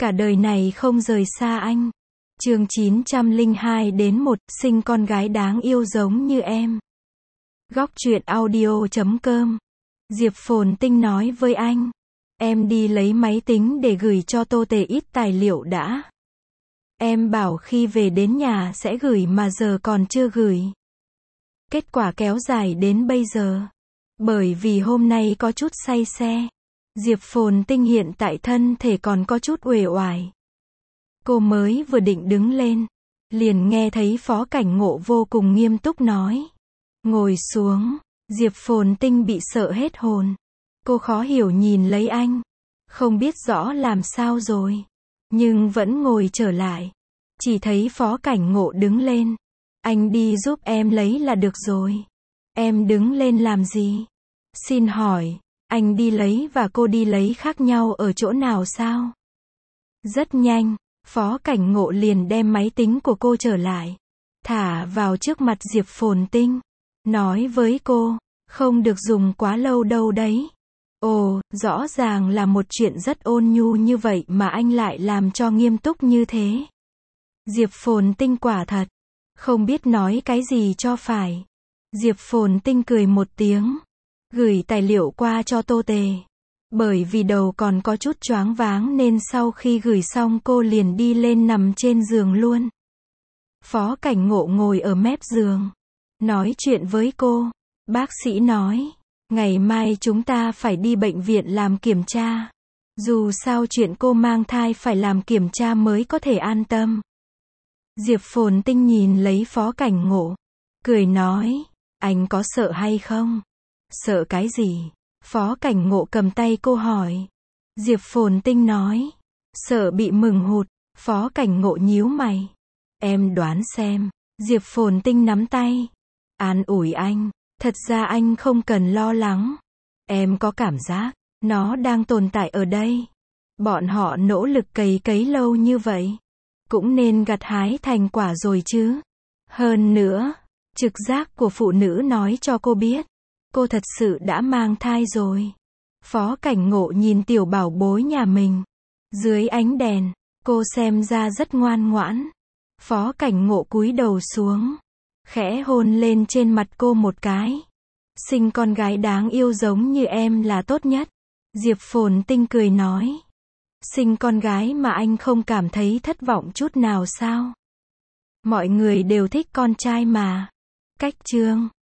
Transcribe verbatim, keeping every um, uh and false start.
Cả đời này không rời xa anh. Chương chín trăm lẻ hai đến một, sinh con gái đáng yêu giống như em. Góc truyện audio chấm com. Diệp Phồn Tinh nói với anh. Em đi lấy máy tính để gửi cho Tô Tề ít tài liệu đã. Em bảo khi về đến nhà sẽ gửi mà giờ còn chưa gửi. Kết quả kéo dài đến bây giờ. Bởi vì hôm nay có chút say xe. Diệp Phồn Tinh hiện tại thân thể còn có chút uể oải. Cô mới vừa định đứng lên, liền nghe thấy Phó Cảnh Ngộ vô cùng nghiêm túc nói. Ngồi xuống. Diệp Phồn Tinh bị sợ hết hồn. Cô khó hiểu nhìn lấy anh. Không biết rõ làm sao rồi. Nhưng vẫn ngồi trở lại. Chỉ thấy Phó Cảnh Ngộ đứng lên. Anh đi giúp em lấy là được rồi. Em đứng lên làm gì? Xin hỏi, anh đi lấy và cô đi lấy khác nhau ở chỗ nào sao? Rất nhanh, Phó Cảnh Ngộ liền đem máy tính của cô trở lại. Thả vào trước mặt Diệp Phồn Tinh. Nói với cô, không được dùng quá lâu đâu đấy. Ồ, rõ ràng là một chuyện rất ôn nhu như vậy mà anh lại làm cho nghiêm túc như thế. Diệp Phồn Tinh quả thật không biết nói cái gì cho phải. Diệp Phồn Tinh cười một tiếng, gửi tài liệu qua cho Tô Tề. Bởi vì đầu còn có chút choáng váng nên sau khi gửi xong cô liền đi lên nằm trên giường luôn. Phó Cảnh Ngộ ngồi ở mép giường, nói chuyện với cô. Bác sĩ nói, ngày mai chúng ta phải đi bệnh viện làm kiểm tra. Dù sao chuyện cô mang thai phải làm kiểm tra mới có thể an tâm. Diệp Phồn Tinh nhìn lấy Phó Cảnh Ngộ, cười nói, anh có sợ hay không? Sợ cái gì? Phó Cảnh Ngộ cầm tay cô hỏi. Diệp Phồn Tinh nói, sợ bị mừng hụt. Phó Cảnh Ngộ nhíu mày. Em đoán xem. Diệp Phồn Tinh nắm tay, an ủi anh, thật ra anh không cần lo lắng. Em có cảm giác, nó đang tồn tại ở đây. Bọn họ nỗ lực cấy cấy lâu như vậy, cũng nên gặt hái thành quả rồi chứ. Hơn nữa, trực giác của phụ nữ nói cho cô biết, cô thật sự đã mang thai rồi. Phó Cảnh Ngộ nhìn tiểu bảo bối nhà mình. Dưới ánh đèn, cô xem ra rất ngoan ngoãn. Phó Cảnh Ngộ cúi đầu xuống, khẽ hôn lên trên mặt cô một cái. Sinh con gái đáng yêu giống như em là tốt nhất. Diệp Phồn Tinh cười nói. Sinh con gái mà anh không cảm thấy thất vọng chút nào sao? Mọi người đều thích con trai mà. Cách chương